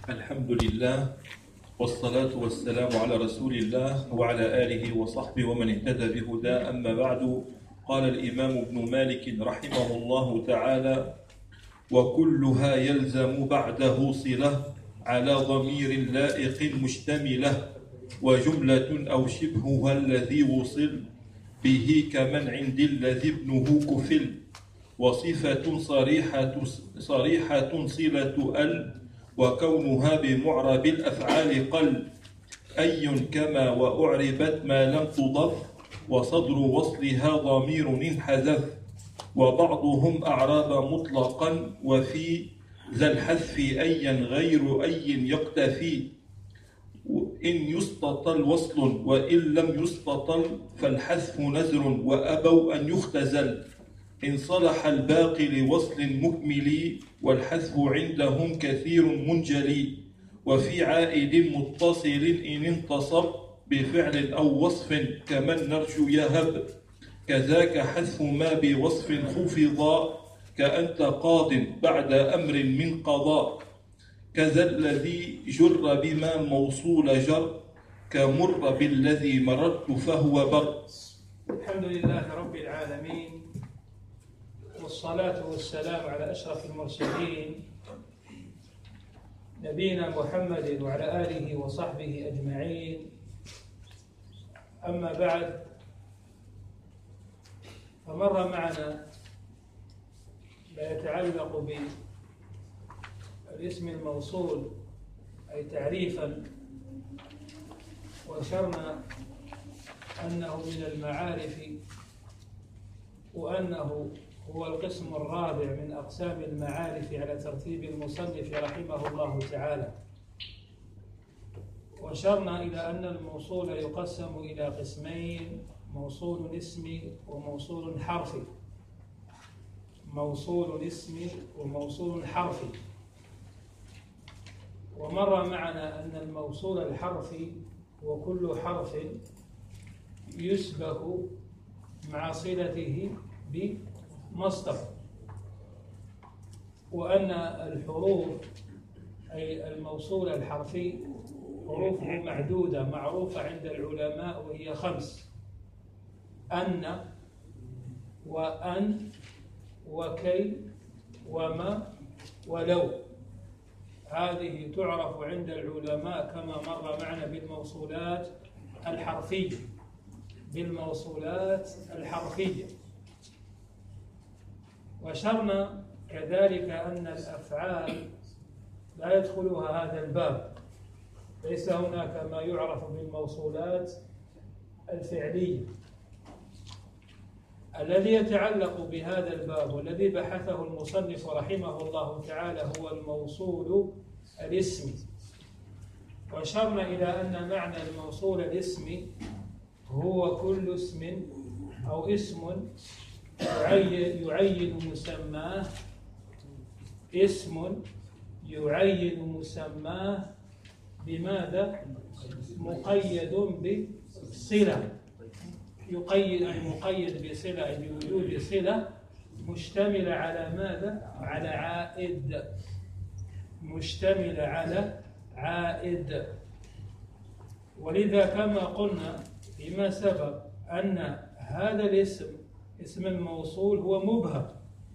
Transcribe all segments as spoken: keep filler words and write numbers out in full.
الحمد لله والصلاة والسلام على رسول الله وعلى آله وصحبه ومن اهتدى بهداه. أما بعد، قال الإمام ابن مالك رحمه الله تعالى: وكلها يلزم بعده صلة على ضمير لائق مشتملة، وجملة أو شبهها الذي وصل به كمن عند الذي ابنه كفل، وصفة صريحة صريحة صلة ال، وكونها بمعرب الأفعال قل، أي كما وأعربت ما لم تضف، وصدر وصلها ضمير انحذف، وبعضهم أعراب مطلقا وفي ذا الحذف أيا غير أي يقتفي، إن يستطل وصل وإن لم يستطل فالحذف نزر، وأبوا أن يختزل إن صلح الباقي لوصل مكمل، والحذف عندهم كثير منجلي، وفي عائد متصل إن انتصب بفعل أو وصف كمن نرجو يهب، كذاك حذف ما بوصف خفضا كأنت قاض بعد أمر من قضاء، كذا الذي جر بما موصول جر كمر بالذي مررت فهو بر. الحمد لله رب العالمين، والصلاة والسلام على أشرف المرسلين نبينا محمد وعلى آله وصحبه أجمعين. أما بعد، فمر معنا ما يتعلق بالاسم الموصول أي تعريفا، وأشرنا أنه من المعارف، وأنه هو القسم الرابع من أقسام المعارف على ترتيب المصنف رحمه الله تعالى. وأشرنا إلى أن الموصول يقسم إلى قسمين: موصول اسمي وموصول حرفي. موصول اسمي وموصول حرفي. ومر معنا أن الموصول الحرفي وكل حرف يسبق مع صلته بمصدر، وأن الحروف أي الموصول الحرفي حروفه معدودة معروفة عند العلماء، وهي خمس: أن وأن وكي وما ولو. هذه تعرف عند العلماء كما مر معنا بالموصولات الحرفية بالموصولات الحرفية. وأشرنا كذلك أن الأفعال لا يدخلها هذا الباب، ليس هناك ما يعرف بالموصولات الفعلية. الذي يتعلق بهذا الباب والذي بحثه المصنف رحمه الله تعالى هو الموصول الاسمي. وأشرنا إلى أن معنى الموصول الاسمي هو كل اسم أو اسم يعين مسماه اسم يعين مسماه بماذا؟ مقيد بصلة. يقيد المقيد بصلة بوجود صلة مشتملة على ماذا؟ على عائد. مشتملة على عائد. ولذا كما قلنا فيما سبق أن هذا الاسم اسم الموصول هو مبهم،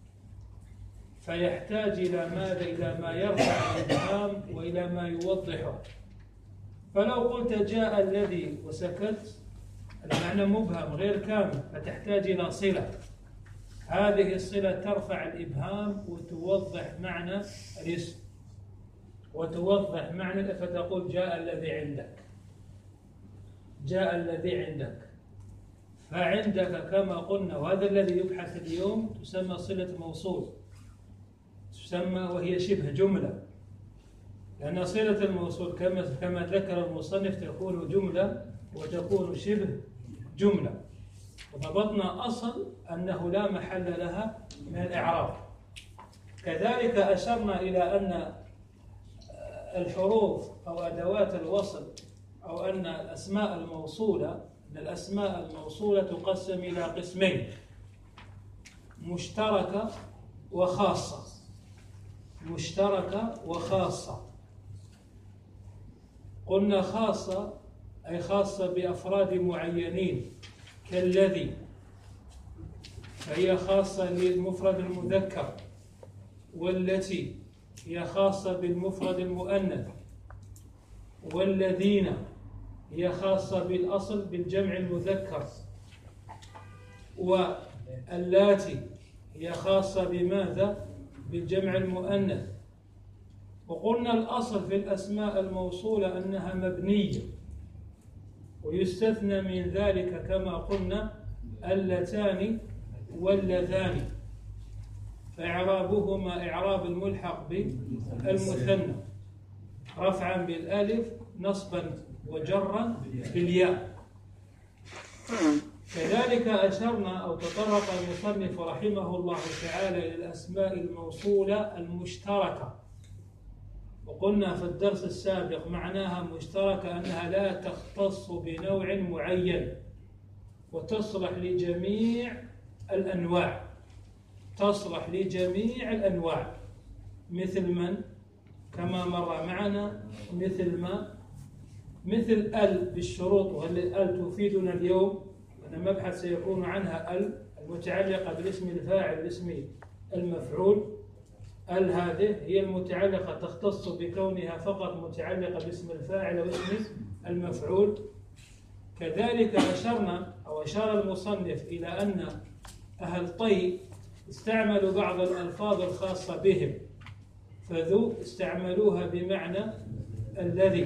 فيحتاج إلى ماذا؟ إلى ما يرفع الإبهام وإلى ما يوضحه. فلو قلت جاء الذي وسكت، المعنى مبهم غير كامل، فتحتاج إلى صلة. هذه الصلة ترفع الإبهام وتوضح معنى الاسم وتوضح معنى، فتقول جاء الذي عندك، جاء الذي عندك. فعندك كما قلنا، وهذا الذي يبحث اليوم، تسمى صلة موصول، تسمى وهي شبه جملة، لأن صلة الموصول كما كما ذكر المصنف تكون جملة وتكون شبه جملة. وضبطنا أصل أنه لا محل لها من الإعراب. كذلك أشرنا إلى أن الحروف أو أدوات الوصل أو أن الأسماء الموصولة أن الأسماء الموصولة تقسم إلى قسمين: مشتركة وخاصة. مشتركة وخاصة. قلنا خاصة أي خاصة بأفراد معينين كالذي، فهي خاصة للمفرد المذكر، والتي هي خاصة بالمفرد المؤنث، والذين هي خاصة بالأصل بالجمع المذكر، واللاتي هي خاصة بماذا؟ بالجمع المؤنث. وقلنا الأصل في الأسماء الموصولة أنها مبنية، ويستثنى من ذلك كما قلنا اللتان واللذان، فإعرابهما إعراب الملحق بالمثنى، رفعا بالألف، نصبا وجرا بالياء. كذلك أشرنا أو تطرق المصنف رحمه الله تعالى إلى الأسماء الموصولة المشتركة، وقلنا في الدرس السابق معناها مشتركة أنها لا تختص بنوع معين، وتصلح لجميع الأنواع، تصلح لجميع الأنواع، مثل من كما مر معنا، مثل ما، مثل ال بالشروط، وال تفيدنا اليوم أن مبحث سيكون عنها ال المتعلقة بالاسم الفاعل الاسم المفعول. ال هذه هي المتعلقة تختص بكونها فقط متعلقة باسم الفاعل واسم المفعول. كذلك أشرنا أو أشار المصنف إلى أن أهل طي استعملوا بعض الألفاظ الخاصة بهم، فذو استعملوها بمعنى الذي،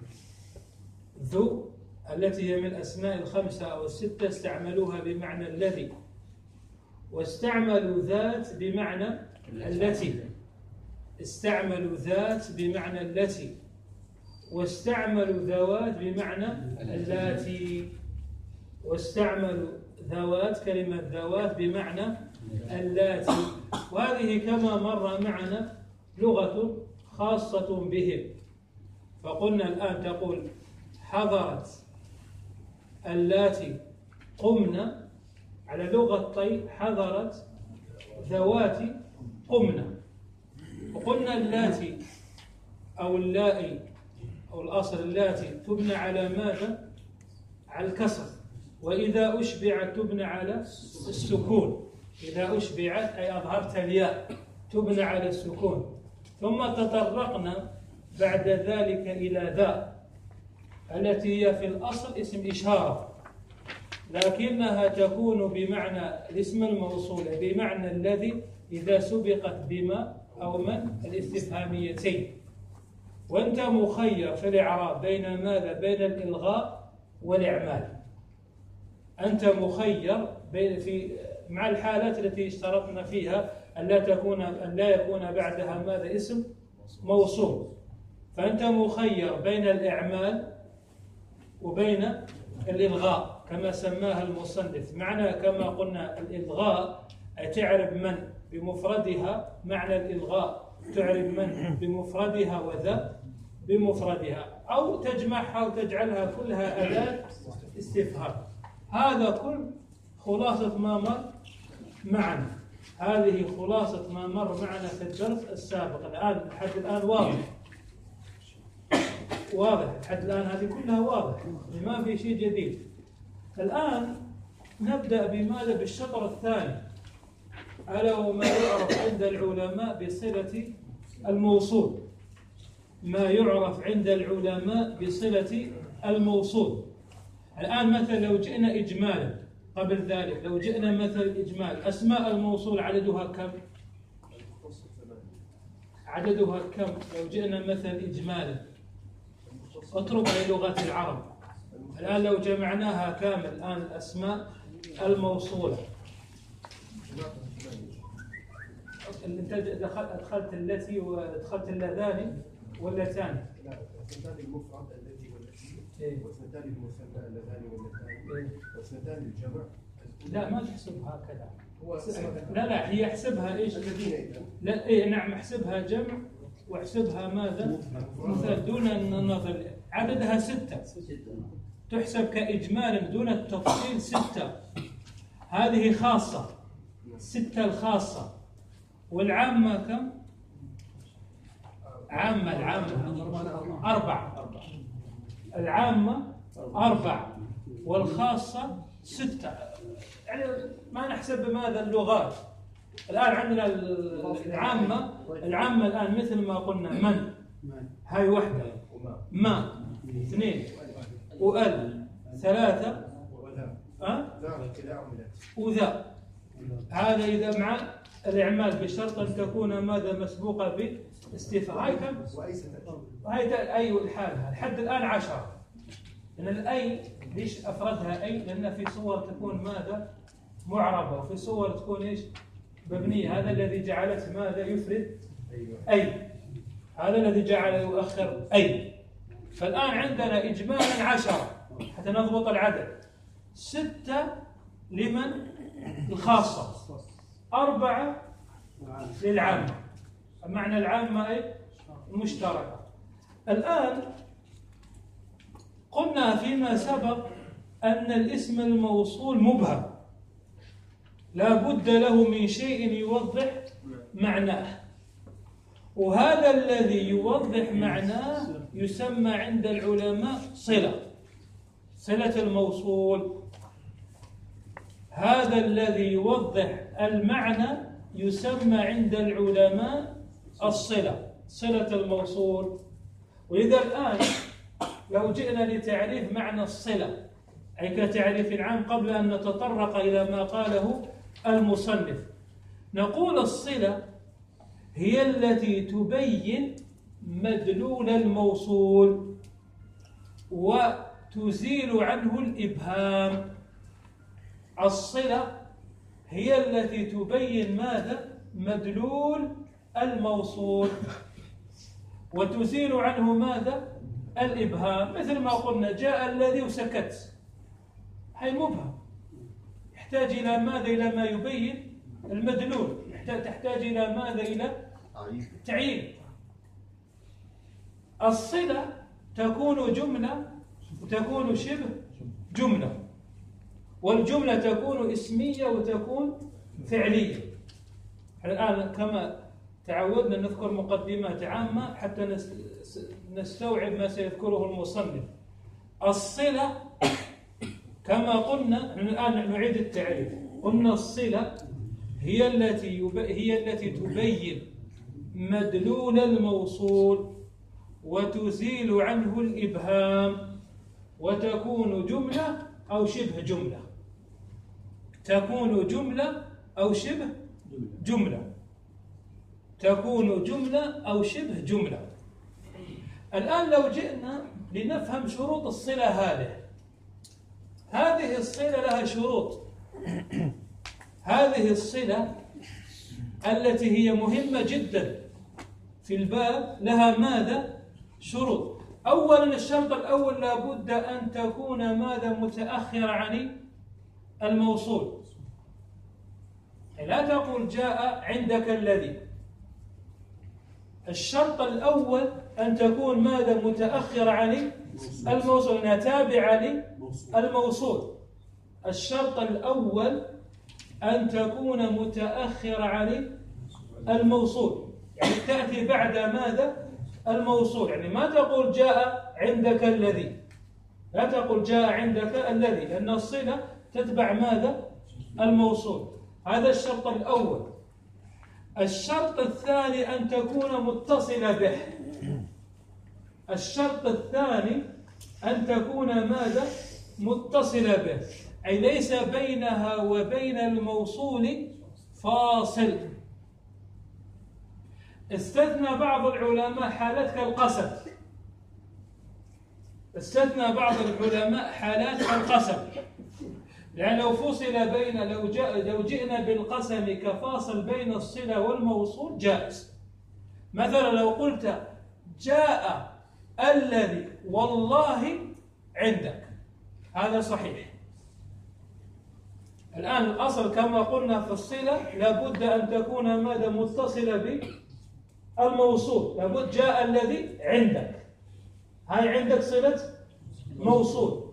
ذو التي هي من الأسماء الخمسة أو الستة استعملوها بمعنى الذي، واستعملوا ذات بمعنى التي، استعملوا ذات بمعنى التي، واستعملوا ذوات بمعنى اللاتي، واستعملوا ذوات كلمة ذوات بمعنى اللاتي. وهذه كما مر معنا لغة خاصة بهم. فقلنا الآن تقول حضرت اللاتي قمنا، على لغة طي حضرت ذواتي قمنا. وقلنا اللاتي أو اللائي أو الأصل اللاتي تبنى على ماذا؟ على الكسر، وإذا أشبعت تبنى على السكون، إذا أشبعت أي أظهرت الياء تبنى على السكون. ثم تطرقنا بعد ذلك إلى ذا التي هي في الأصل اسم إشارة، لكنها تكون بمعنى الاسم الموصول بمعنى الذي إذا سبقت بما أو من الاستفهاميتين. وأنت مخير في الإعراب بين ماذا؟ بين الإلغاء والإعمال. أنت مخير بين في مع الحالات التي اشترطنا فيها أن لا تكون أن لا يكون بعدها ماذا؟ اسم موصول. فأنت مخير بين الإعمال وبين الإلغاء كما سماها المصنف. معنى كما قلنا الإلغاء أي تعرف من بمفردها معنى الإلغاء، تعرف من بمفردها وذا بمفردها، أو تجمعها وتجعلها كلها أداة استفهام. هذا كل خلاصة ما مر معنا، هذه خلاصة ما مر معنا في الدرس السابق. الآن لحد الآن واضح واضح لحد الآن هذه كلها واضح، ما في شيء جديد. الآن نبدأ بماذا؟ بالشطر الثاني، ألا وما يعرف عند العلماء بصلة الموصول. ما يعرف عند العلماء بصلة الموصول. الآن مثلا لو جئنا إجمالا، قبل ذلك لو جئنا مثل الإجمال، أسماء الموصول عددها كم؟ عددها كم؟ لو جئنا مثل إجمالا اترك لغة العرب. الآن لو جمعناها كامل الآن الأسماء الموصولة، انت دخلت ادخلت التي وادخلت اللذان واللتان. لا، اثنتان المفرد التي والتي، واثنتان المثنى اللذان واللتان، واثنتان الجمع. لا ما تحسبها هكذا. هو لا لا هي احسبها ايش؟ لا ايه نعم احسبها جمع واحسبها ماذا؟ مثل دون النظر. عددها ستة تحسب كإجمال دون التفصيل ستة. هذه خاصة، ستة الخاصة. والعامة كم؟ عامة العامة أربعة. العامة أربعة والخاصة ستة. يعني ما نحسب بماذا اللغات. الآن عندنا العامة العامة الآن مثل ما قلنا من هاي واحدة، ما اثنين، وال ثلاثة، أه؟ وذا. هذا إذا مع الإعمال بشرط أن تكون ماذا مسبوقة باستفهام. هاي كم؟ هاي أي الحالة لحد الآن عشرة. لأن الأي ليش أفردها أي؟ لأن في صور تكون ماذا معربة وفي صور تكون إيش مبنية. هذا الذي جعلت ماذا يفرد أي، هذا الذي جعل يؤخر أي. فالآن عندنا إجمالا عشرة حتى نضبط العدد. ستة لمن؟ الخاصة، أربعة للعامة. معنى العامة أي المشتركة. الآن قلنا فيما سبق أن الاسم الموصول مبهم لا بد له من شيء يوضح معناه، وهذا الذي يوضح معناه يسمى عند العلماء صلة، صلة الموصول. هذا الذي يوضح المعنى يسمى عند العلماء الصلة، صلة الموصول. وإذا الآن لو جئنا لتعريف معنى الصلة أي كتعريف عام قبل أن نتطرق إلى ما قاله المصنف، نقول الصلة هي التي تبين مدلول الموصول وتزيل عنه الإبهام. الصلة هي التي تبين ماذا؟ مدلول الموصول وتزيل عنه ماذا؟ الإبهام. مثل ما قلنا جاء الذي وسكت، هي مبهم، يحتاج إلى ماذا؟ إلى ما يبين المدلول، تحتاج إلى ماذا؟ إلى تعيين. الصلة تكون جملة وتكون شبه جملة، والجملة تكون اسمية وتكون فعلية. الآن كما تعودنا نذكر مقدمات عامة حتى نستوعب ما سيذكره المصنف. الصلة كما قلنا، الآن نعيد التعريف. قلنا الصلة هي التي يب... هي التي تبين مدلول الموصول وتزيل عنه الإبهام وتكون جملة أو شبه جملة. تكون جملة أو شبه جملة. تكون جملة أو شبه جملة. الآن لو جئنا لنفهم شروط الصلة هذه، هذه الصلة لها شروط. هذه الصلة التي هي مهمة جدا في الباب لها ماذا؟ شروط. أولا الشرط الأول لابد أن تكون ماذا؟ متأخرة عن الموصول. لا تقول جاء عندك الذي. الشرط الأول أن تكون ماذا؟ متأخرة عن الموصول، أنها تابعة للموصول. الشرط الأول أن تكون متأخرة عن الموصول، يعني تأتي بعد ماذا؟ الموصول. يعني ما تقول جاء عندك الذي، لا تقول جاء عندك الذي، لأن الصلة تتبع ماذا؟ الموصول. هذا الشرط الأول. الشرط الثاني أن تكون متصلة به. الشرط الثاني أن تكون ماذا؟ متصلة به، أي ليس بينها وبين الموصول فاصل. استثنى بعض العلماء حالات كالقسم. استثنى بعض العلماء حالات كالقسم، لأن لو فصل بين لو, جاء لو جئنا بالقسم كفاصل بين الصلة والموصول جائز. مثلا لو قلت جاء الذي والله عندك، هذا صحيح. الآن الأصل كما قلنا في الصلة لابد أن تكون ماذا؟ متصلة بالموصول. لابد جاء الذي عندك، هاي عندك صلة موصول.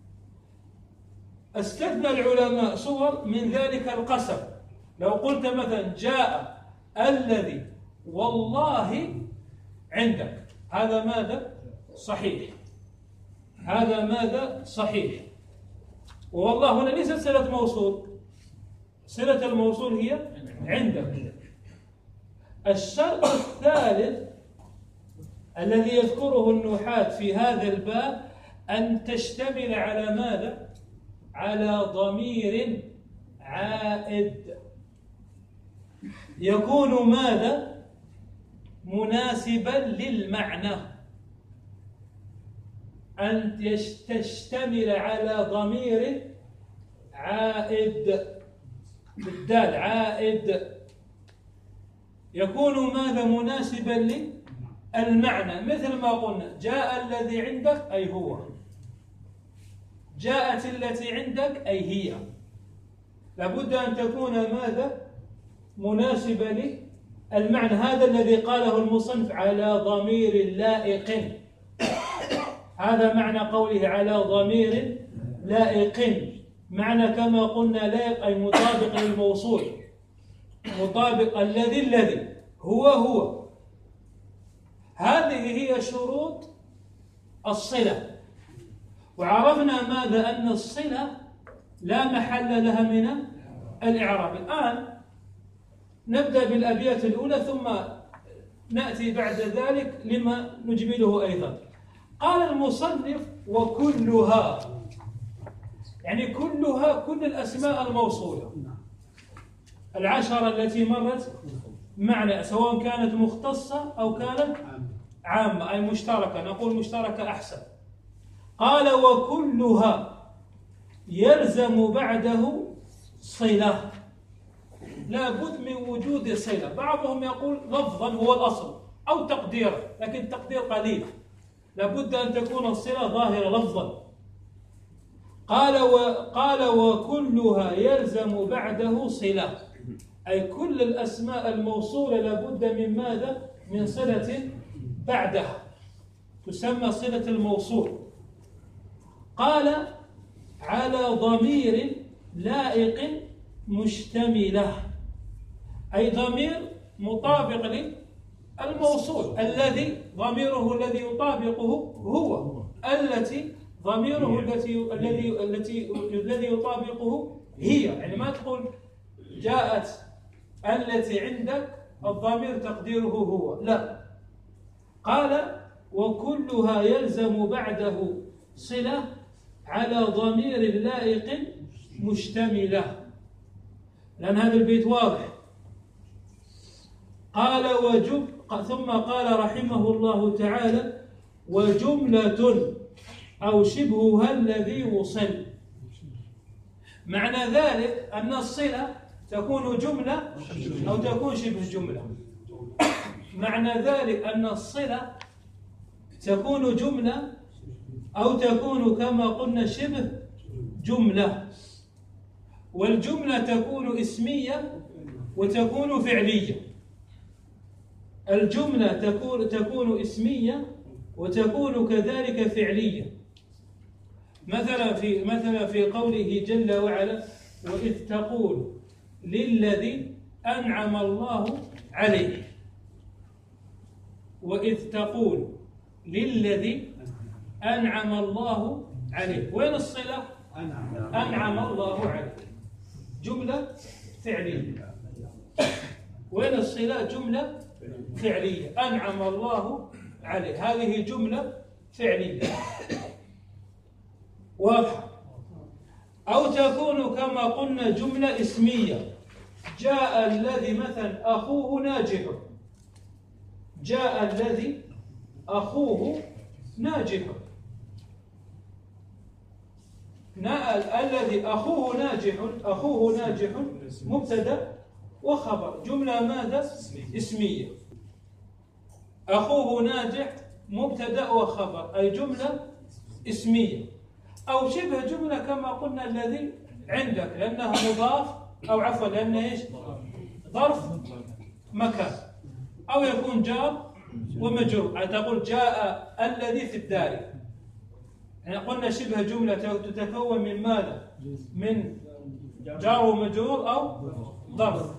استثنى العلماء صور من ذلك القسم. لو قلت مثلا جاء الذي والله عندك، هذا ماذا؟ صحيح. هذا ماذا؟ صحيح. والله هنا ليست صلة موصول، صلة الموصول هي عندك. الشرط الثالث الذي يذكره النحاة في هذا الباب أن تشتمل على ماذا؟ على ضمير عائد يكون ماذا؟ مناسبا للمعنى. أن تشتمل على ضمير عائد بالدال، عائد يكون ماذا؟ مناسبا للمعنى، مثل ما قلنا جاء الذي عندك أي هو، جاءت التي عندك أي هي. لابد أن تكون ماذا؟ مناسبة للمعنى. هذا الذي قاله المصنف على ضمير لائق، هذا معنى قوله على ضمير لائق. معنى كما قلنا لائق أي مطابق للموصول، مطابق الذي الذي هو هو. هذه هي شروط الصلة. وعرفنا ماذا؟ أن الصلة لا محل لها من الإعراب. الآن نبدأ بالأبيات الأولى ثم نأتي بعد ذلك لما نجمله أيضا. قال المصنف وكلها، يعني كلها، كل الأسماء الموصولة العشرة التي مرت معنا، سواء كانت مختصة أو كانت عامة أي مشتركة، نقول مشتركة أحسن. قال وكلها يلزم بعده صلة، لا بد من وجود صلة. بعضهم يقول لفظا هو الأصل أو تقديرا، لكن تقدير قليل، لا بد أن تكون الصلة ظاهرة لفظا. قال وقال وكلها يلزم بعده صلة، أي كل الأسماء الموصولة لا بد من ماذا؟ من صلة بعدها، تسمى صلة الموصول. قال على ضمير لائق مشتملة، أي ضمير مطابق للموصول، الذي ضميره الذي يطابقه هو، التي ضميره التي الذي التي الذي يطابقه هي. يعني ما تقول جاءت التي عندك الضمير تقديره هو، لا. قال وكلها يلزم بعده صلة على ضمير لائق مشتملة، لأن هذا البيت واضح. قال وجب ثم قال رحمه الله تعالى وجملة أو شبهها الذي وصل. معنى ذلك أن الصلة تكون جملة أو تكون شبه جملة. معنى ذلك أن الصلة تكون جملة أو تكون كما قلنا شبه جملة. والجملة تكون اسمية وتكون فعلية. الجملة تكون تكون اسمية وتكون كذلك فعلية. مثلا في مثلا في قوله جل وعلا وإذ تقول للذي أنعم الله عليه، وإذ تقول للذي أنعم الله عليه، وين الصلة؟ أنعم الله عليه، جملة فعلية. وين الصلة؟ جملة فعلية، أنعم الله عليه، هذه جملة فعلية واضحة. أو تكون كما قلنا جملة اسمية، جاء الذي مثلا أخوه ناجح، جاء الذي أخوه ناجح، الذي أخوه ناجح، أخوه ناجح مبتدأ وخبر، جملة ماذا؟ اسمية. أخوه ناجح مبتدأ وخبر، أي جملة اسمية. أو شبه جملة كما قلنا الذي عندك، لأنها مضاف أو عفوا لأنها إيش؟ ظرف مكان، أو يكون جار ومجرور، تقول جاء الذي في الدار. يعني قلنا شبه جملة تتكون من ماذا؟ من جار ومجرور أو ظرف.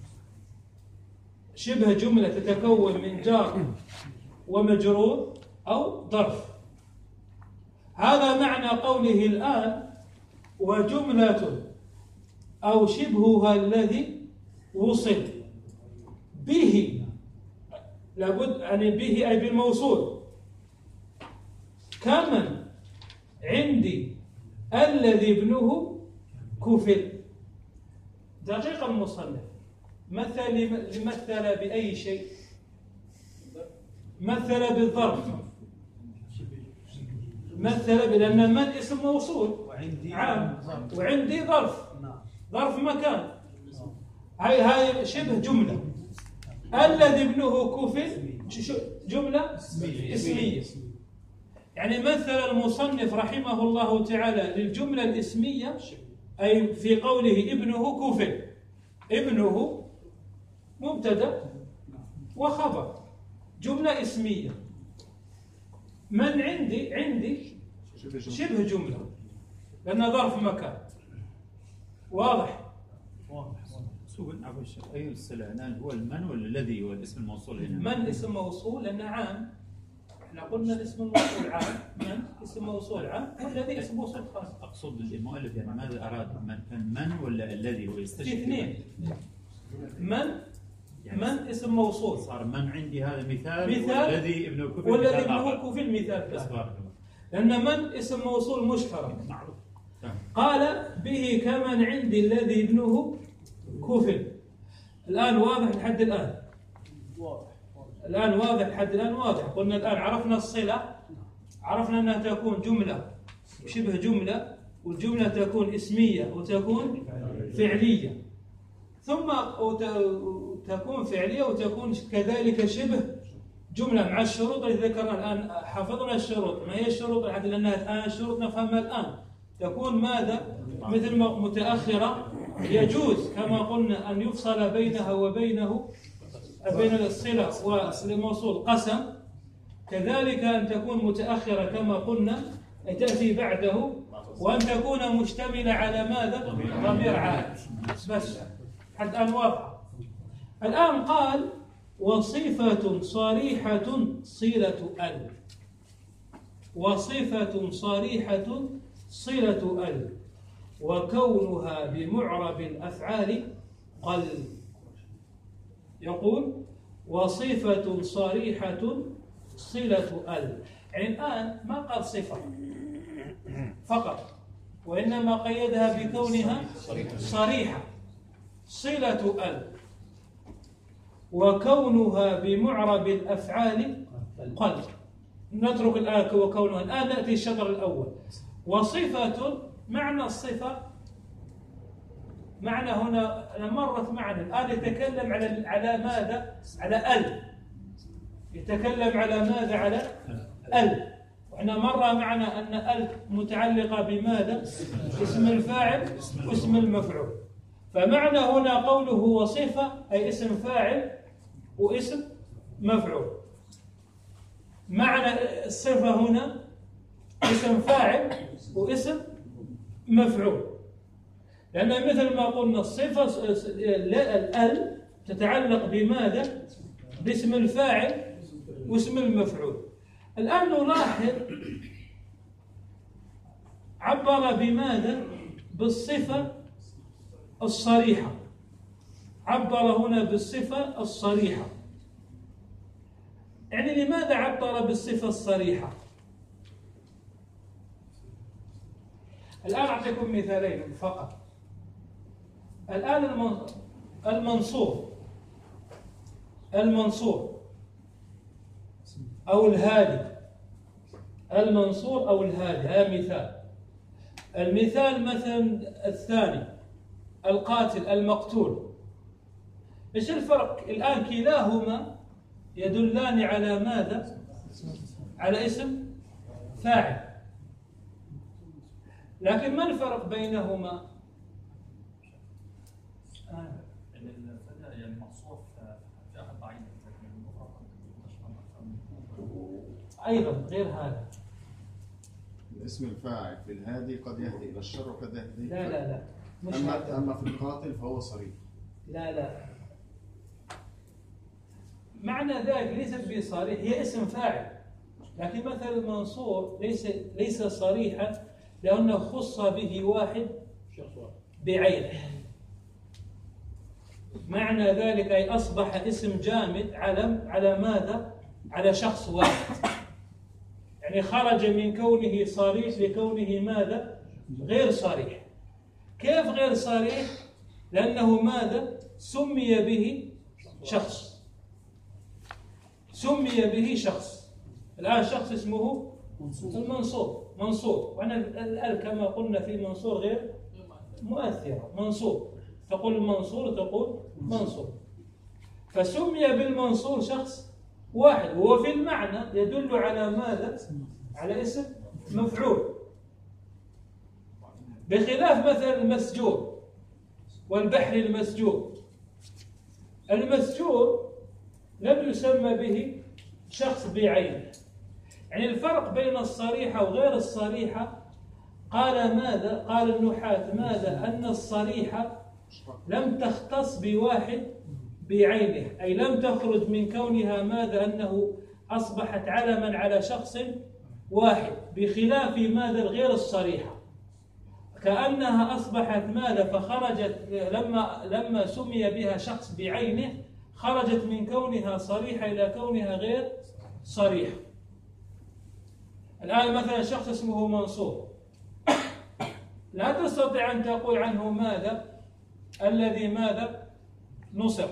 شبه جملة تتكون من جار ومجرور أو ظرف. هذا معنى قوله الآن وجملة أو شبهها الذي وصل به، لابد أن به أي بالموصول، كمن عندي الذي ابنه كفل. دقيق المصنف، مثل مثل بأي شيء؟ مثل بالظرف، مثل لأن من اسم موصول عام وعندي ظرف، ظرف مكان، هاي هاي شبه جملة. الذي ابنه كفل جملة اسمية، يعني مثل المصنف رحمه الله تعالى للجملة الاسمية، أي في قوله ابنه كفل، ابنه مبتدأ وخبر، جملة اسمية. من عندي عندي شبه جملة لأنها ظرف مكان. واضح؟ واضح. سوء عفوا أي الصلة الآن هو المن ولا الذي هو الاسم الموصول هنا؟ من اسم موصول لأنه عام، احنا قلنا الاسم الموصول عام، من اسم موصول عام والذي اسم موصول خاص. أقصد المؤلف يعني ماذا أراد؟ من كان من ولا الذي هو يستشهد؟ اثنين. من يعني من اسم موصول صار من عندي هذا مثال، مثال والذي ابنه كفل والذي ابنه كفل مثال ثاني، لأن من اسم موصول مشترك. معروف. قال به كمن عندي الذي ابنه كفل. الآن واضح لحد الآن؟ واضح. الآن واضح لحد الآن واضح. قلنا الآن عرفنا الصلة، عرفنا أنها تكون جملة وشبه جملة، والجملة تكون اسمية وتكون فعلية، ثم تكون فعلية وتكون كذلك شبه جملة مع الشروط اللي ذكرنا الآن. حفظنا الشروط، ما هي الشروط؟ لأنها الآن الشروط نفهمها الآن. تكون ماذا؟ مثل متأخرة، يجوز كما قلنا أن يفصل بينها وبينه بين الصلة والموصول قسم، كذلك أن تكون متأخرة كما قلنا أي تأتي بعده، وأن تكون مشتملة على ماذا؟ ضمير عائد. بس حتى الآن واضح. الآن قال وصفة صريحة صلة ال، وصفة صريحة صلة ال، وكونها بمعرب الأفعال قل. يقول وصفة صريحة صلة ال، يعني الآن ما قال صفة فقط، وإنما قيدها بكونها صريحة صلة ال، وكونها بمعرب الأفعال قل. نترك الآن وكونها. الآن نأتي الشطر الأول. وصفة، معنى الصفة معنى هنا مرت معنا. الآن يتكلم على على ماذا؟ على ال. يتكلم على ماذا؟ على ال. وإحنا مر معنا أن ال متعلقة بماذا؟ اسم الفاعل واسم المفعول. فمعنى هنا قوله وصفة أي اسم فاعل واسم مفعول. معنى الصفة هنا اسم فاعل واسم مفعول، لأن مثل ما قلنا الصفة ال تتعلق بماذا؟ باسم الفاعل واسم المفعول. الآن نلاحظ عبر بماذا؟ بالصفة الصريحة. عبر هنا بالصفة الصريحة. يعني لماذا عبر بالصفة الصريحة؟ الآن أعطيكم مثالين فقط. الآن المنصور المنصور أو الهادي، المنصور أو الهادي، هذا مثال. المثال مثلا الثاني القاتل المقتول. إيش الفرق؟ الآن كلاهما يدلان على ماذا؟ على اسم فاعل، لكن ما الفرق بينهما؟ آه. يعني مقصوف في أحد ضعيف أيضا غير هذا. اسم الفاعل في الهادي قد يهدي إلى الشر وقد يهدي. لا لا لا مش أما هذا. أما في القاتل فهو صريح. لا لا، معنى ذلك ليست بصريح، هي اسم فاعل لكن مثل المنصور ليس ليس صريحا لأنه خص به واحد بعينه. معنى ذلك أي أصبح اسم جامد علم على ماذا؟ على شخص واحد، يعني خرج من كونه صريح لكونه ماذا؟ غير صريح. كيف غير صريح؟ لأنه ماذا؟ سمي به شخص، سمي به شخص. الآن شخص اسمه المنصور، منصور، وأنا الآن كما قلنا في منصور غير مؤثرة، منصور، تقول المنصور تقول منصور، فسمي بالمنصور شخص واحد، وهو في المعنى يدل على ماذا؟ على اسم مفعول، بخلاف مثلا المسجور والبحر المسجور. المسجور لم يسمى به شخص بعينه، يعني الفرق بين الصريحة وغير الصريحة قال ماذا؟ قال النحاة ماذا؟ أن الصريحة لم تختص بواحد بعينه، أي لم تخرج من كونها ماذا؟ أنه أصبحت علما على شخص واحد، بخلاف ماذا؟ الغير الصريحة كأنها أصبحت ماذا؟ فخرجت لما لما سمي بها شخص بعينه خرجت من كونها صريحة إلى كونها غير صريحة. الآن مثلا شخص اسمه منصور، لا تستطيع أن تقول عنه ماذا؟ الذي ماذا؟ نصر.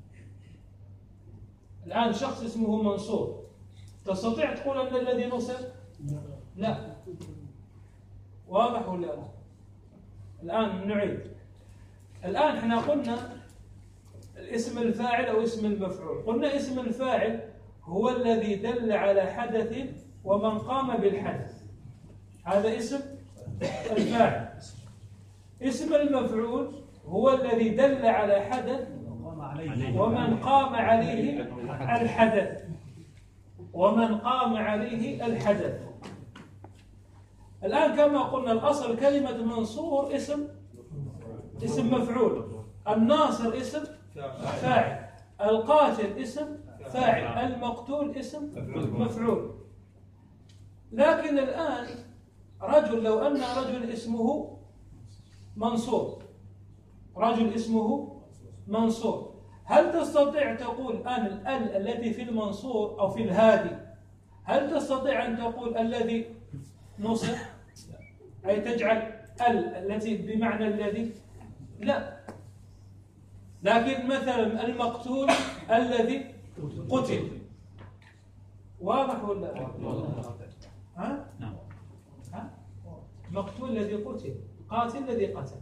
الآن شخص اسمه منصور، تستطيع تقول أن الذي نصر؟ لا. واضح ولا لا؟ الآن نعيد. الآن احنا قلنا الاسم الفاعل أو اسم المفعول. قلنا اسم الفاعل هو الذي دل على حدث ومن قام بالحدث، هذا اسم الفاعل. اسم المفعول هو الذي دل على حدث ومن قام عليه الحدث، ومن قام عليه الحدث. الآن كما قلنا الأصل كلمة منصور اسم اسم مفعول، الناصر اسم فاعل، القاتل اسم فاعل، المقتول اسم مفعول. لكن الآن رجل، لو أن رجل اسمه منصور، رجل اسمه منصور، هل تستطيع تقول أن ال التي في المنصور أو في الهادي، هل تستطيع أن تقول الذي نصر؟ أي تجعل ال التي بمعنى الذي؟ لا. لكن مثلا المقتول الذي قتل، واضح ولا لا؟ ها؟ ها؟ مقتول الذي قتل، قاتل الذي قتل.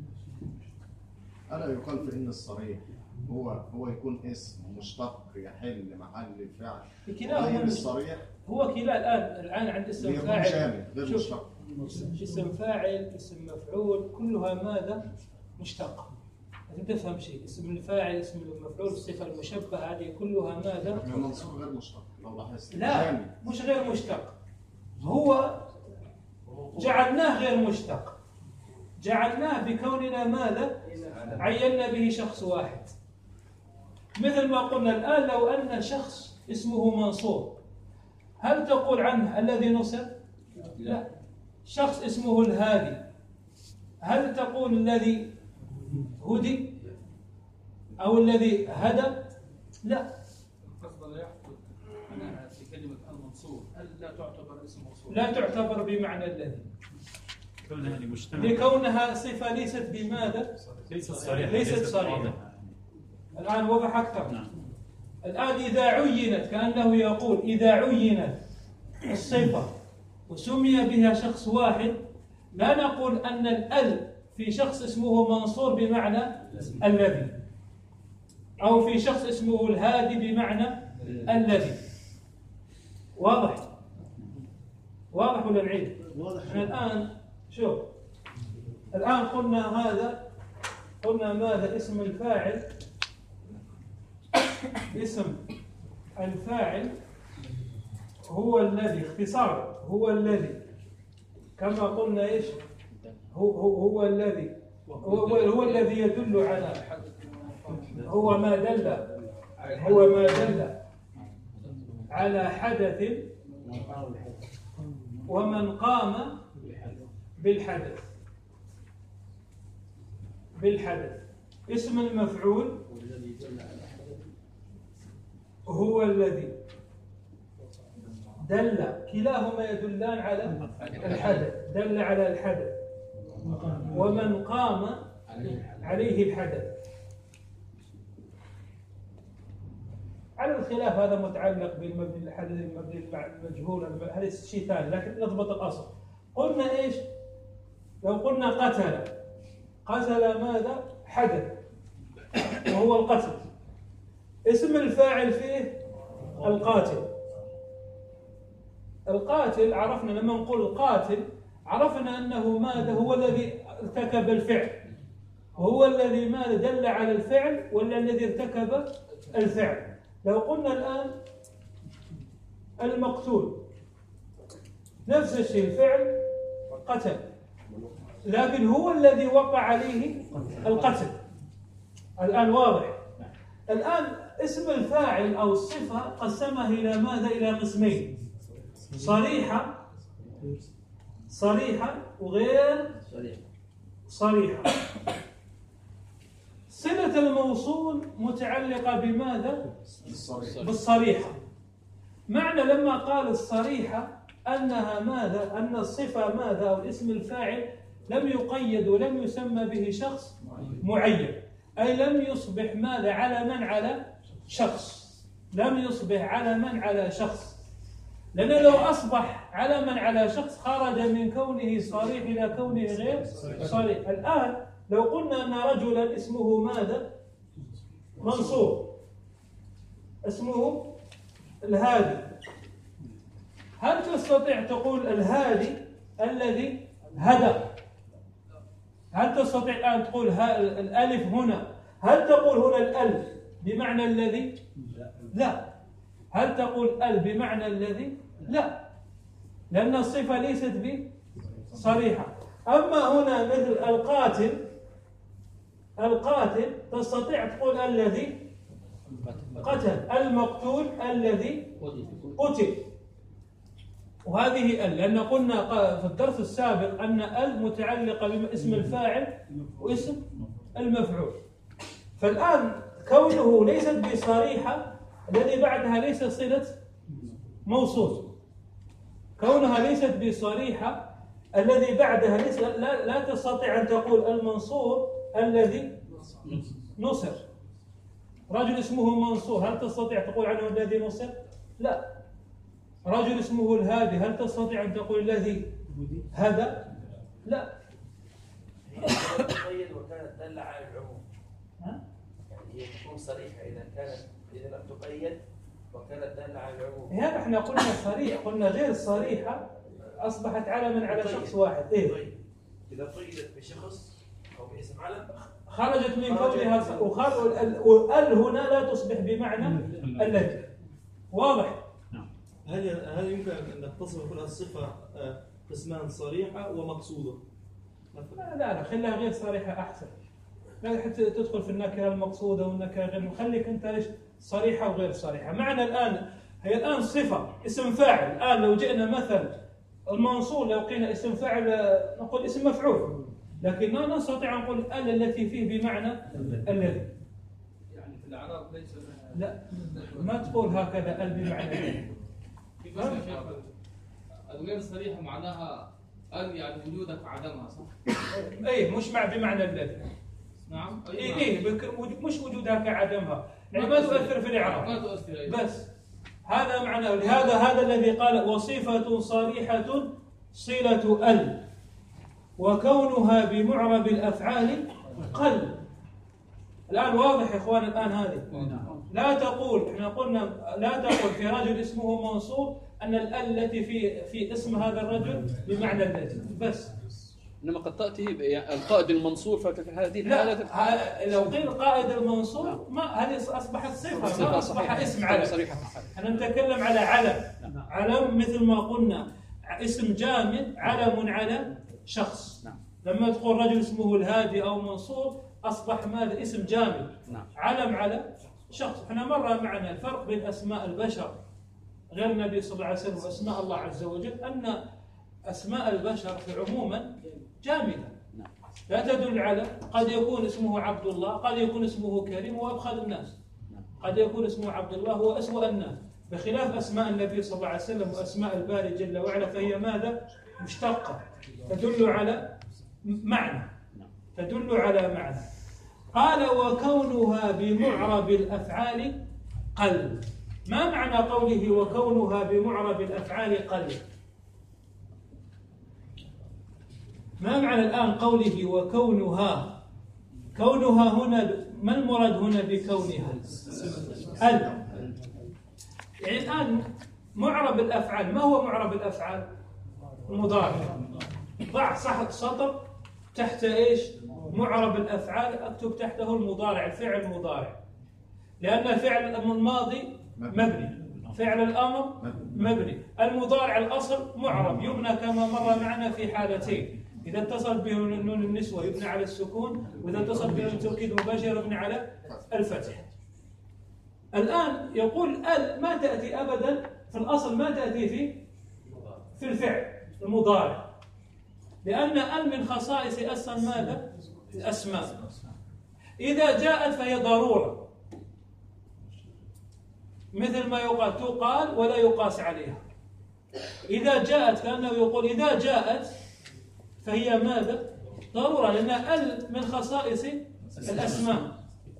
ألا يقال في إن الصريح هو هو يكون اسم مشتق يحل محل الفعل، غير الصريح هو كلا الآن الآن عند اسم فاعل شامل غير مشتق. اسم فاعل، اسم مفعول، كلها ماذا؟ مشتقة. أنت تفهم شيء، اسم الفاعل، اسم المفعول، الصفة المشبهة، هذه كلها ماذا؟ المنصور غير مشتق لو لاحظت. لا، مش غير مشتق، هو جعلناه غير مشتق، جعلناه بكوننا ماذا؟ عينا به شخص واحد. مثل ما قلنا الآن لو أن شخص اسمه منصور، هل تقول عنه الذي نصر؟ لا. شخص اسمه الهادي، هل تقول الذي هدي أو الذي هدى؟ لا. القصد لا يحدث أنا في كلمة المنصور، هل لا تعتبر اسم موصول؟ لا تعتبر بمعنى الذي، كونها مشتمل، لكونها صفة ليست بماذا؟ ليست صريحة، ليست صريحة. الآن وضح أكثر. نعم. الآن إذا عينت، كأنه يقول إذا عينت الصفة وسمي بها شخص واحد، لا نقول أن الأل في شخص اسمه منصور بمعنى الذي، أو في شخص اسمه الهادي بمعنى الذي. واضح؟ واضح ولا نعيد؟ واضح. الآن شوف، الآن قلنا هذا، قلنا ماذا؟ اسم الفاعل، اسم الفاعل هو الذي، اختصار هو الذي، كما قلنا ايش؟ هو هو, هو الذي هو, هو الذي يدل على، هو ما دل هو ما دل على حدث ومن قام بالحدث بالحدث اسم المفعول هو الذي دل، كلاهما يدلان على الحدث، دل على الحدث. ومن قام عليه الحدث. على الخلاف هذا متعلق بالمبني الحدث المبني المجهول، هذا شيء ثاني، لكن نضبط الاصل. قلنا ايش؟ لو قلنا قتل، قتل ماذا؟ حدث، وهو القتل. اسم الفاعل فيه القاتل. القاتل عرفنا لما نقول القاتل عرفنا أنه ماذا؟ هو الذي ارتكب الفعل، وهو الذي ماذا؟ دل على الفعل، ولا الذي ارتكب الفعل. لو قلنا الآن المقتول، نفس الشيء، الفعل قتل، لكن هو الذي وقع عليه القتل. الآن واضح. الآن اسم الفاعل أو الصفة قسمها إلى ماذا؟ إلى قسمين: صريحة صريحة وغير صريحة. صلة الموصول متعلقة بماذا؟ بالصريحة. معنى لما قال الصريحة أنها ماذا؟ أن الصفة ماذا؟ أو اسم الفاعل لم يقيد ولم يسمى به شخص معين، أي لم يصبح ماذا؟ علما على شخص، لم يصبح علما على شخص. لأنه لو أصبح علما على شخص خرج من كونه صريح إلى كونه غير صريح. الآن لو قلنا أن رجلا اسمه ماذا؟ منصور، اسمه الهادي، هل تستطيع تقول الهادي الذي هدى؟ هل تستطيع الآن تقول الألف هنا؟ هل تقول هنا الألف بمعنى الذي؟ لا. هل تقول ال بمعنى الذي؟ لا، لأن الصفة ليست بصريحة. أما هنا مثل القاتل، القاتل تستطيع تقول الذي قتل، المقتول الذي قتل، وهذه ال، لأن قلنا في الدرس السابق أن ال متعلقة باسم الفاعل واسم المفعول. فالآن كونه ليست بصريحة، الذي بعدها ليس صلة موصول، كونها ليست بصريحة الذي بعدها ليس لا, لا تستطيع أن تقول المنصور الذي نصر. رجل اسمه منصور، هل تستطيع تقول عنه الذي نصر؟ لا. رجل اسمه الهادي، هل تستطيع أن تقول الذي هدى؟ لا. تقيد وكانت دل على العموم. ها؟ يعني هي تكون صريحة إذا كانت إذا لم تقيد وكانت دل على العموم. هذا احنا قلنا صريح، قلنا غير صريحة أصبحت علما على شخص واحد. إيه؟ طيب. إذا قيدت بشخص أو باسم علم خرجت من كونها، وال هنا لا تصبح بمعنى الذي. واضح؟ هل هل يمكن أن تصف كل الصفة قسمان صريحة ومقصودة؟ لا لا خليها غير صريحة أحسن. لا حتى تدخل في النكرة المقصودة والنكرة غير، خليك أنت ليش صريحة وغير صريحة. معنى الآن هي الآن صفة اسم فاعل. الآن لو جئنا مثل المنصور، لو قلنا اسم فاعل نقول اسم مفعول، لكن لا نستطيع أن نقول ال التي فيه بمعنى الذي. يعني في الأعراب ليس لا، ما تقول هكذا ال بمعنى الذي. الغير صريحة معناها ال يعني وجودك وعدمها، صح؟ اي مش مع بمعنى الذي. نعم. اي اي مش وجودها كعدمها، يعني ما تؤثر في الإعراب. ما تؤثر بس هذا معناه. لهذا هذا الذي قال وصفة صريحة صلة ال، وكونها بمعرب الأفعال قل. الآن واضح يا إخوان؟ الآن هذه لا تقول، احنا قلنا لا تقول في رجل اسمه منصور أن ال التي في في اسم هذا الرجل بمعنى الذي بس. إنما قد تأتي القائد المنصور ففي هذه الحالة لا، لو قيل قائد المنصور ما هذه أصبحت صفة، ما أصبح اسم علم. أنا نتكلم على علم. علم مثل ما قلنا اسم جامد علم على شخص. لما تقول رجل اسمه الهادي أو منصور أصبح ماذا؟ اسم جامد علم على شخص. احنا مر معنا الفرق بين أسماء البشر غير النبي صلى الله عليه وسلم وأسماء الله عز وجل أن أسماء البشر في عموما جامدة لا تدل على، قد يكون اسمه عبد الله، قد يكون اسمه كريم وأبخل الناس، قد يكون اسمه عبد الله هو أسوأ الناس، بخلاف أسماء النبي صلى الله عليه وسلم وأسماء الباري جل وعلا فهي ماذا؟ مشتقة تدل على معنى، تدل على معنى. قال وكونها بمعرب الأفعال قل. ما معنى قوله وكونها بمعرب الأفعال قل؟ ما معنى الآن قوله وكونها؟ كونها هنا ما المراد هنا بكونها؟ ال. يعني الآن معرب الأفعال، ما هو معرب الأفعال؟ المضارع. ضع صح سطر تحت ايش؟ معرب الأفعال، اكتب تحته المضارع، الفعل المضارع، لأن الفعل الماضي مبني، فعل الأمر مبني، المضارع الأصل معرب يبنى كما مر معنا في حالتين، إذا اتصل به نون النسوة يبنى على السكون، وإذا اتصل به التوكيد المباشر يبنى على الفتح. الآن يقول ال ما تأتي أبدا في الأصل، ما تأتي في في الفعل المضارع، لأن ال من خصائص أصلا ماذا؟ الأسماء. إذا جاءت فهي ضرورة، مثل ما يقال تقال ولا يقاس عليها. إذا جاءت كأنه يقول إذا جاءت فهي ماذا؟ ضرورة، لأن ال من خصائص الأسماء،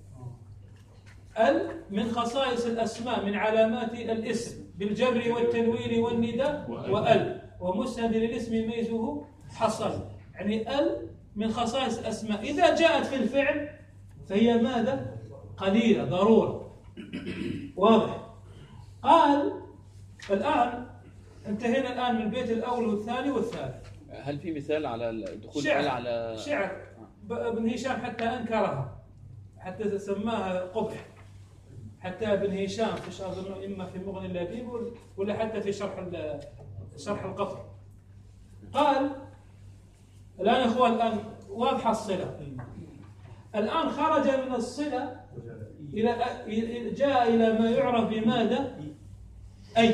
ال من خصائص الأسماء، من علامات الاسم بالجر والتنوين والنداء، وال ومسند للاسم ميزه حصل، يعني ال من خصائص الأسماء. إذا جاءت في الفعل فهي ماذا؟ قليلة، ضرورة. واضح؟ قال الآن انتهينا الآن من البيت الأول والثاني والثالث. هل في مثال على دخول شعر ال على شعر ابن هشام حتى أنكرها، حتى سماها قبح، حتى ابن هشام في أظن إما في مغني اللبيب ولا حتى في شرح شرح القطر. قال الآن إخوان الآن واضحة الصلة، الآن خرج من الصلة إلى جاء إلى ما يعرف بماذا؟ أي.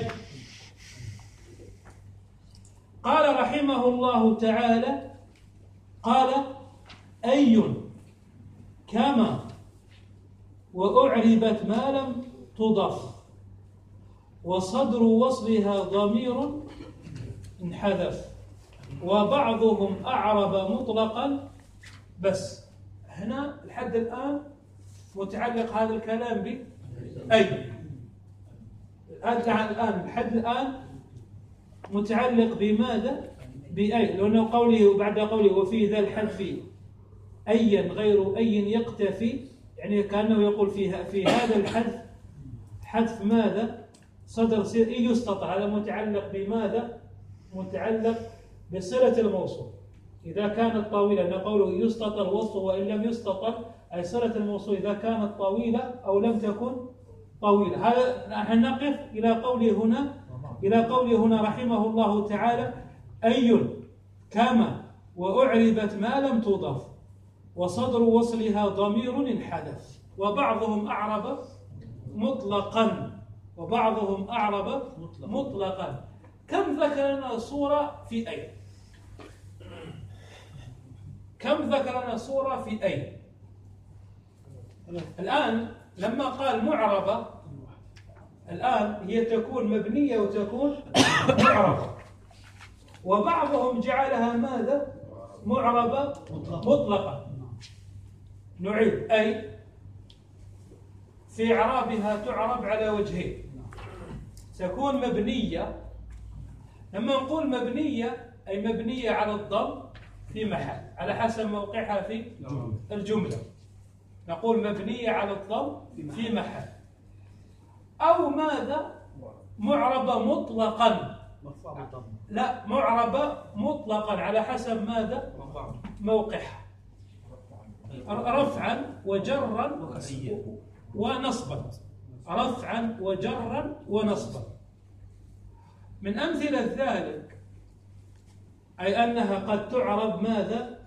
قال رحمه الله تعالى قال أي كما وأعربت ما لم تضف وصدر وصلها ضمير انحذف وبعضهم أعرب مطلقا. بس هنا لحد الآن متعلق هذا الكلام بأي، هذا الآن لحد الآن متعلق بماذا؟ بأي، لأنه قوله بعد قوله وفي ذا الحذف أيا غير أي يقتفي، يعني كأنه يقول في في هذا الحذف حذف ماذا؟ صدر إي يستطع، هذا متعلق بماذا؟ متعلق بصلة الموصول إذا كانت طويلة، أن قوله يستطر وصفه وإن لم يستطر، أي صلة الموصول إذا كانت طويلة أو لم تكن طويلة. هذا نحن نقف إلى قوله هنا، إلى قوله هنا رحمه الله تعالى أي كما وأعربت ما لم تضف وصدر وصلها ضمير انحذف وبعضهم أعرب مطلقا وبعضهم أعرب مطلقا. كم ذكر لنا صورة في أي؟ كم ذكر لنا صورة في أي؟ الآن لما قال معربة، الآن هي تكون مبنية وتكون معربة، وبعضهم جعلها ماذا؟ معربة مطلقة. نعيد أي في إعرابها تعرب على وجهين، تكون مبنية، لما نقول مبنية أي مبنية على الضم في محل على حسب موقعها في الجملة، نقول مبنية على الضم في محل، أو ماذا؟ معربة مطلقا، لا معربة مطلقا على حسب ماذا؟ موقعها، رفعا وجرا ونصبا، رفعا وجرا ونصبا. من أمثلة ذلك أي أنها قد تعرب ماذا؟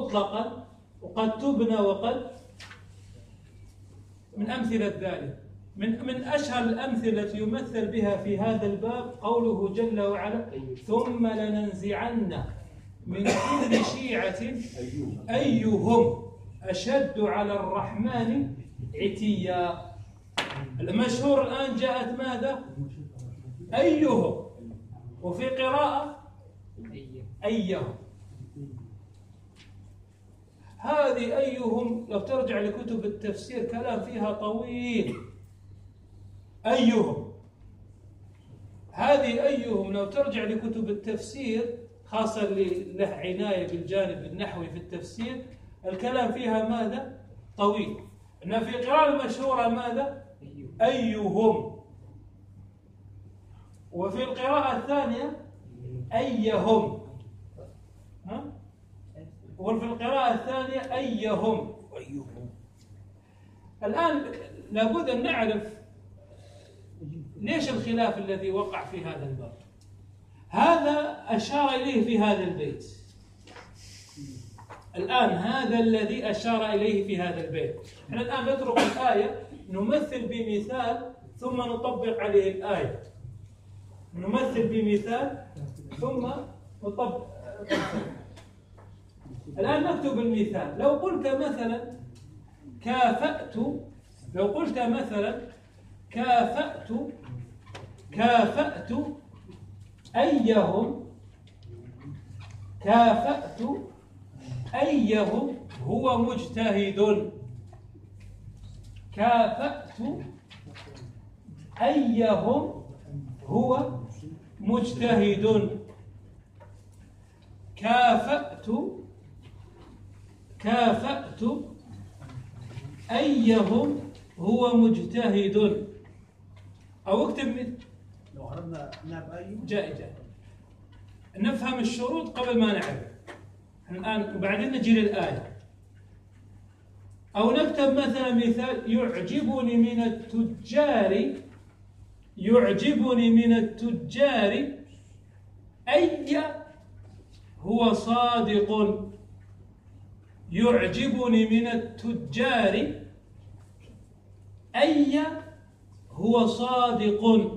مطلقا، وقد تبنى، وقد من أمثلة ذلك من من أشهر الأمثلة التي يمثل بها في هذا الباب قوله جل وعلا: ثم لننزعن من كل شيعة أيهم أشد على الرحمن عتيا. المشهور الآن جاءت ماذا؟ أيهم، وفي قراءة أيهم. هذه أيهم لو ترجع لكتب التفسير كلام فيها طويل. أيهم هذه أيهم لو ترجع لكتب التفسير خاصة اللي له عناية بالجانب النحوي في التفسير، الكلام فيها ماذا؟ طويل. إن في قراءة المشهورة ماذا؟ أيهم. وفي القراءة الثانية أيهم. ها؟ وفي القراءة الثانية أيهم. الآن لابد أن نعرف ليش الخلاف الذي وقع في هذا الباب. هذا أشار إليه في هذا البيت. الآن هذا الذي أشار إليه في هذا البيت. احنا الآن نترك الآية نمثل بمثال ثم نطبق عليه الآية. نمثل بمثال ثم نطبق. الآن نكتب المثال. لو قلت مثلا كافأت، لو قلت مثلا كافأت كافأت أيهم كافأت أيهم هو مجتهد. كافأت أيهم هو مجتهد. كافأت كافأت أيهم هو مجتهد. أو اكتب مثل لو أردنا نعرف أي جاء جاء نفهم الشروط قبل ما نعرف الآن، وبعدين نجي للآية. أو نكتب مثلا مثال: يعجبني من التجار يعجبني من التجار أي هو صادق. يعجبني من التجار أي هو صادق.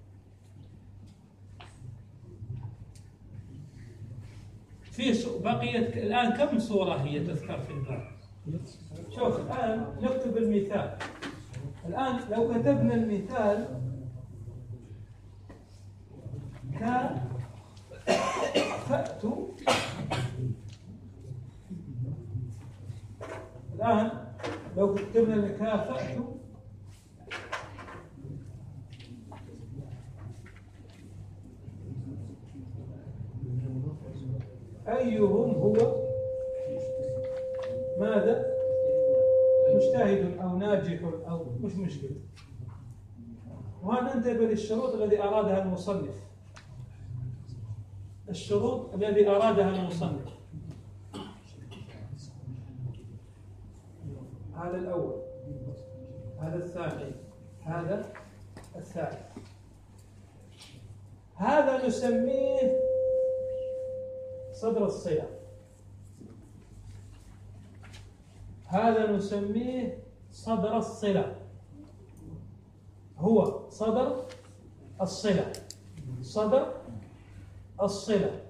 في بقيت الآن كم صورة هي تذكر في الباب؟ شوف الآن نكتب المثال. الآن لو كتبنا المثال كافأت، الآن لو كتبنا كافأت أيهم هو ماذا؟ مجتهد أو ناجح أو مش مشكلة. وهننتبه للشروط الذي أرادها المصنف. الشروط الذي أرادها المصنف. هذا الأول، هذا الثاني، هذا الثالث. هذا نسميه صدر الصلة. هذا نسميه صدر الصلة. هو صدر الصلة. صدر الصلة.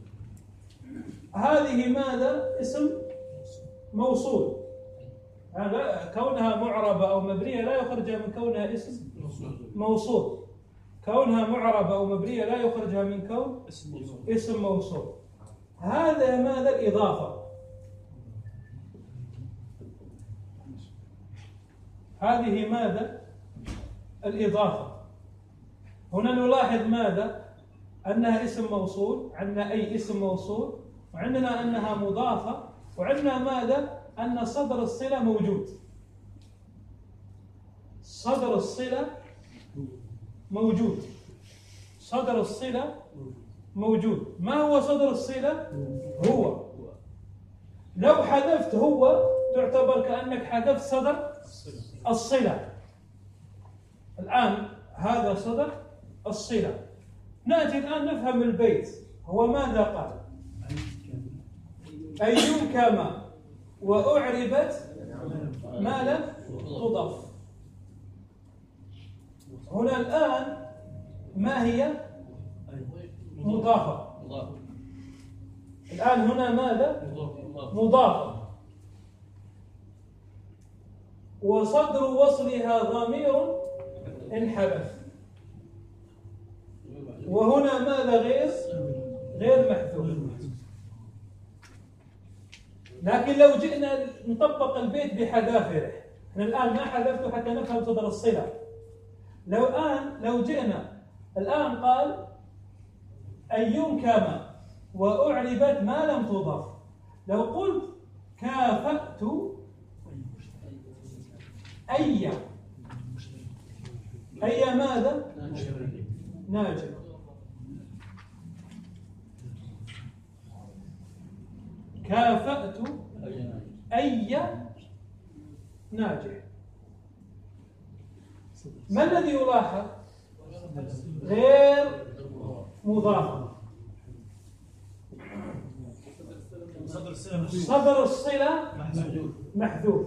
هذه ماذا؟ اسم موصول. هذا كونها معربة أو مبنية لا يخرجها من كونها اسم موصول. كونها معربة أو مبنية لا يخرجها من كون اسم موصول. هذا ماذا؟ الإضافة. هذه ماذا؟ الإضافة. هنا نلاحظ ماذا؟ أنها اسم موصول، عندنا أي اسم موصول، وعندنا أنها مضافة، وعندنا ماذا؟ أن صدر الصلة موجود. صدر الصلة موجود. صدر الصلة موجود. ما هو صدر الصلة؟ هو. لو حذفت هو تعتبر كأنك حذفت صدر الصلة. الآن هذا صدر الصلة. نأتي الآن نفهم البيت. هو ماذا قال؟ أيهم كما وأعربت ما لم تضف. هنا الآن ما هي؟ مضافة. الآن هنا ماذا؟ مضافة. وصدر وصلها ضمير انحذف، وهنا ماذا غير؟ غير محذوف. لكن لو جئنا نطبق البيت بحذافره، احنا الآن ما حذفته حتى نفهم صدر الصلة. لو الآن لو جئنا الآن قال أيوم كما وأعربت ما لم تضاف، لو قلت كافأت أي أي ماذا؟ ناجح. كافأت أي ناجح. ما الذي يلاحظ؟ غير مضاف. صدر الصلة محذوف.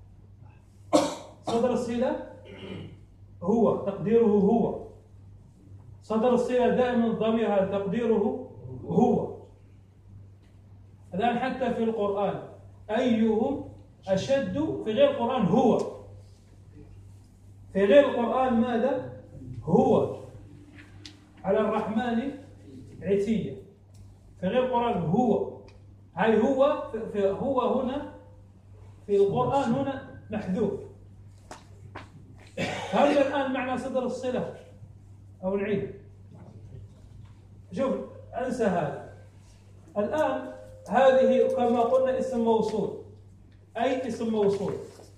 صدر الصلة هو، تقديره هو. صدر الصلة دائما ضميرها تقديره هو. الآن حتى في القرآن أيهم أشد، في غير القرآن هو، في غير القرآن ماذا؟ هو. على الرحمن عتية، في غير القرآن هو. هاي هو في هو هنا في القرآن هنا محذوف. هذا الآن معنى صدر الصلة أو نعيد. شوف أنسى هذا. الآن هذه كما قلنا اسم موصول، أي اسم موصول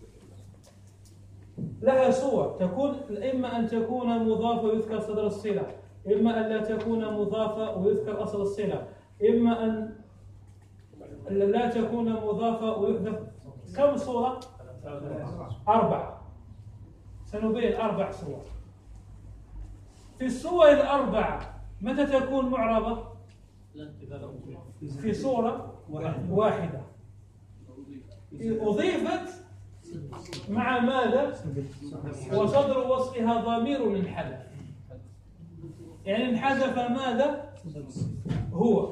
لها صور، تكون إما أن تكون مضافة ويذكر صدر الصلة، إما أن لا تكون مضافة ويذكر أصل الصلة، إما أن لا تكون مضافة ويحذف. كم صورة؟ أربع. سنبين أربع صور. في الصور الأربعة متى تكون معربة؟ في صورة واحدة أضيفت مع ماذا؟ وصدر وصلها ضمير انحذف، يعني انحذف ماذا؟ هو.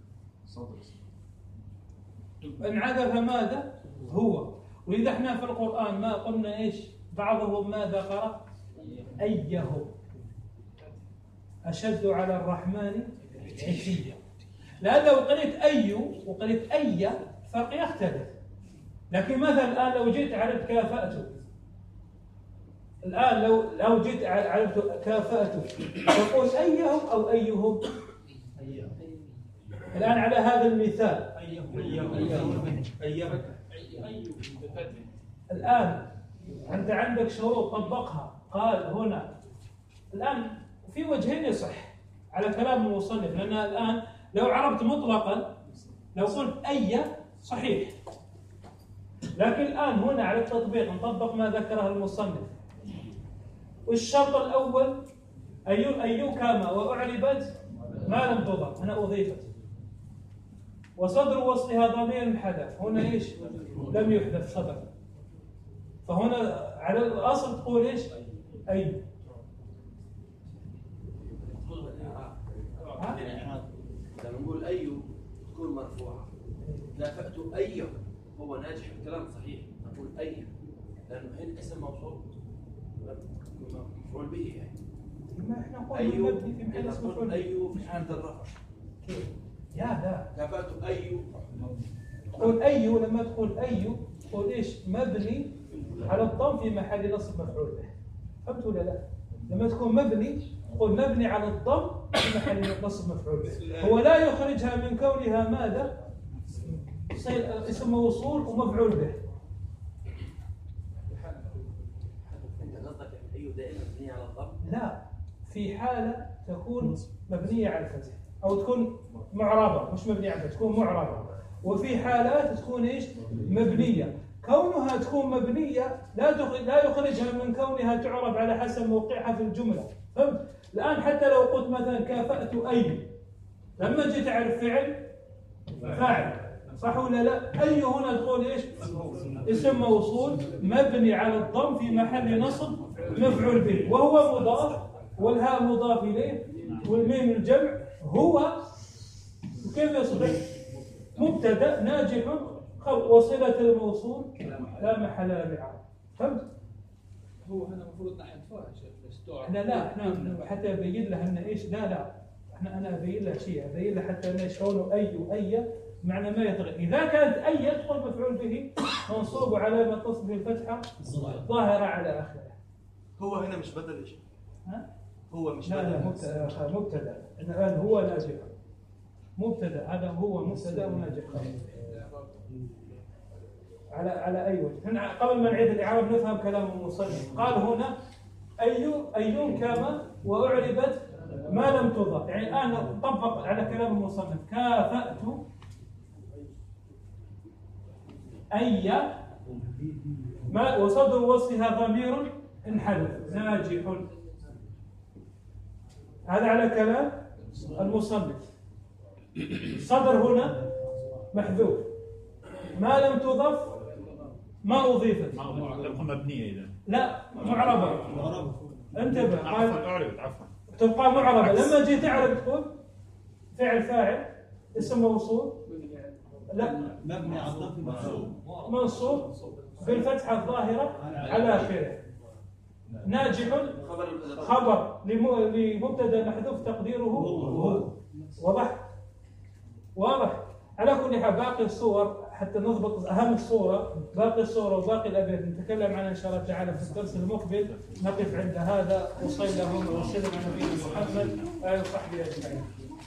انحذف ماذا؟ هو. وإذا احنا في القرآن ما قلنا ايش؟ بعضهم ماذا قرأ؟ أيهم أشد على الرحمن عتيا. لأن لو قريت أي وقريت أي فرق يختلف. لكن مثلا الآن لو جيت عرفت كافأت، الآن لو لو جيت عرفت كافأت تقول أيهم أو أيهم؟ الآن على هذا المثال الآن أنت عندك شروط طبقها. قال هنا الآن في وجهين يصح على كلام المصنف، لأن الآن لو عرفت مطلقا لو قلت أي صحيح، لكن الآن هنا على التطبيق نطبق ما ذكره المصنف. والشرط الأول أي أي كما وأعربت ما لم تضف، هنا أضيفت، وصدر وصلها ضمير انحذف، هنا إيش؟ لم يحذف صدر، فهنا على الأصل تقول إيش؟ أي. لما نقول أي تكون مرفوعة، كافأت أي هو ناجح الكلام صحيح، نقول أي لأنه هنا اسم موصول مفعول به يعني. ما احنا قلنا أي مبني في محل اسم مفعول. أي في حالة الرفع. كيف؟ يا لا. كافأت أي. تقول أي، لما تقول أي تقول إيش؟ مبني على الضم في محل نصب مفعول به. فهمت ولا لا؟ لما تكون مبني تقول مبني على الضم في محل نصب مفعول به. هو لا يخرجها من كونها ماذا؟ اسم موصول ومفعول به. أنت قصدك أي دائما مبنية على الضم؟ لا، في حالة تكون مبنية على الفتح أو تكون معربة، مش مبنية على الفتح، تكون معربة. وفي حالات تكون إيش؟ مبنية. كونها تكون مبنية لا لا يخرجها من كونها تعرب على حسب موقعها في الجملة. فهمت؟ الآن حتى لو قلت مثلا كافأت أي، لما جيت تعرف فعل فاعل، صح ولا لا؟ أي هنا تقول إيش؟ اسم موصول مبني على الضم في محل نصب مفعول به، وهو مضاف والهاء مضاف إليه والميم الجمع. هو كيف يصبح؟ مبتدأ ناجح وصلة الموصول لا محل لها. فهمت؟ هو هنا المفروض نحذفها يا شيخ الاستوعاب. احنا لا احنا حتى ابين له ان ايش لا لا احنا انا ابين له شيء، ابين له حتى انه شلون اي واي معنى ما يطغى. اذا كانت اي يدخل مفعول به منصوب علامه تصب الفتحه ظاهره على اخره. هو هنا مش بدل ايش؟ ها؟ هو مش لا بدل لا مبتدا مبتدا الان هو ناجح مبتدا، هذا هو مبتدا وناجح على على اي وجه. هنا قبل ما نعيد الاعراب نفهم كلام المصنف. قال هنا اي اي كما واعربت ما لم تضف، يعني الان طبق على كلام المصنف. كافأت اي ما وصدر وصفها ضمير انحذف ناجح. هذا على كلام المصنف. صدر هنا محذوف، ما لم تضف ما أضيفت تبقى مبنية إذا لا معربة. انتبه قال أعربت عفوا تبقى معربة. لما جيت تعرب تقول فعل فاعل اسم موصول لا مبني على الضم منصوب منصوب بالفتحة الظاهرة على آخره. ناجح خبر لمبتدا محذوف تقديره هو. واضح؟ واضح؟ على كل حال باقي الصور حتى نضبط أهم الصورة، باقي الصورة وباقي الأبيات نتكلم عنها إن شاء الله تعالى في الدرس المقبل. نقف عند هذا وصلى اللهم وسلم على نبينا محمد وآله وصحبه أجمعين.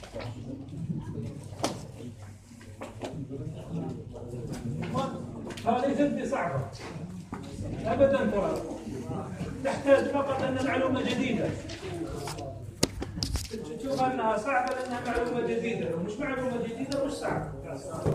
هذه جد صعبة أبدا، ترى تحتاج فقط أن معلومة جديدة. تشوف أنها صعبة لأنها معلومة جديدة، ومش معلومة جديدة مش صعبة.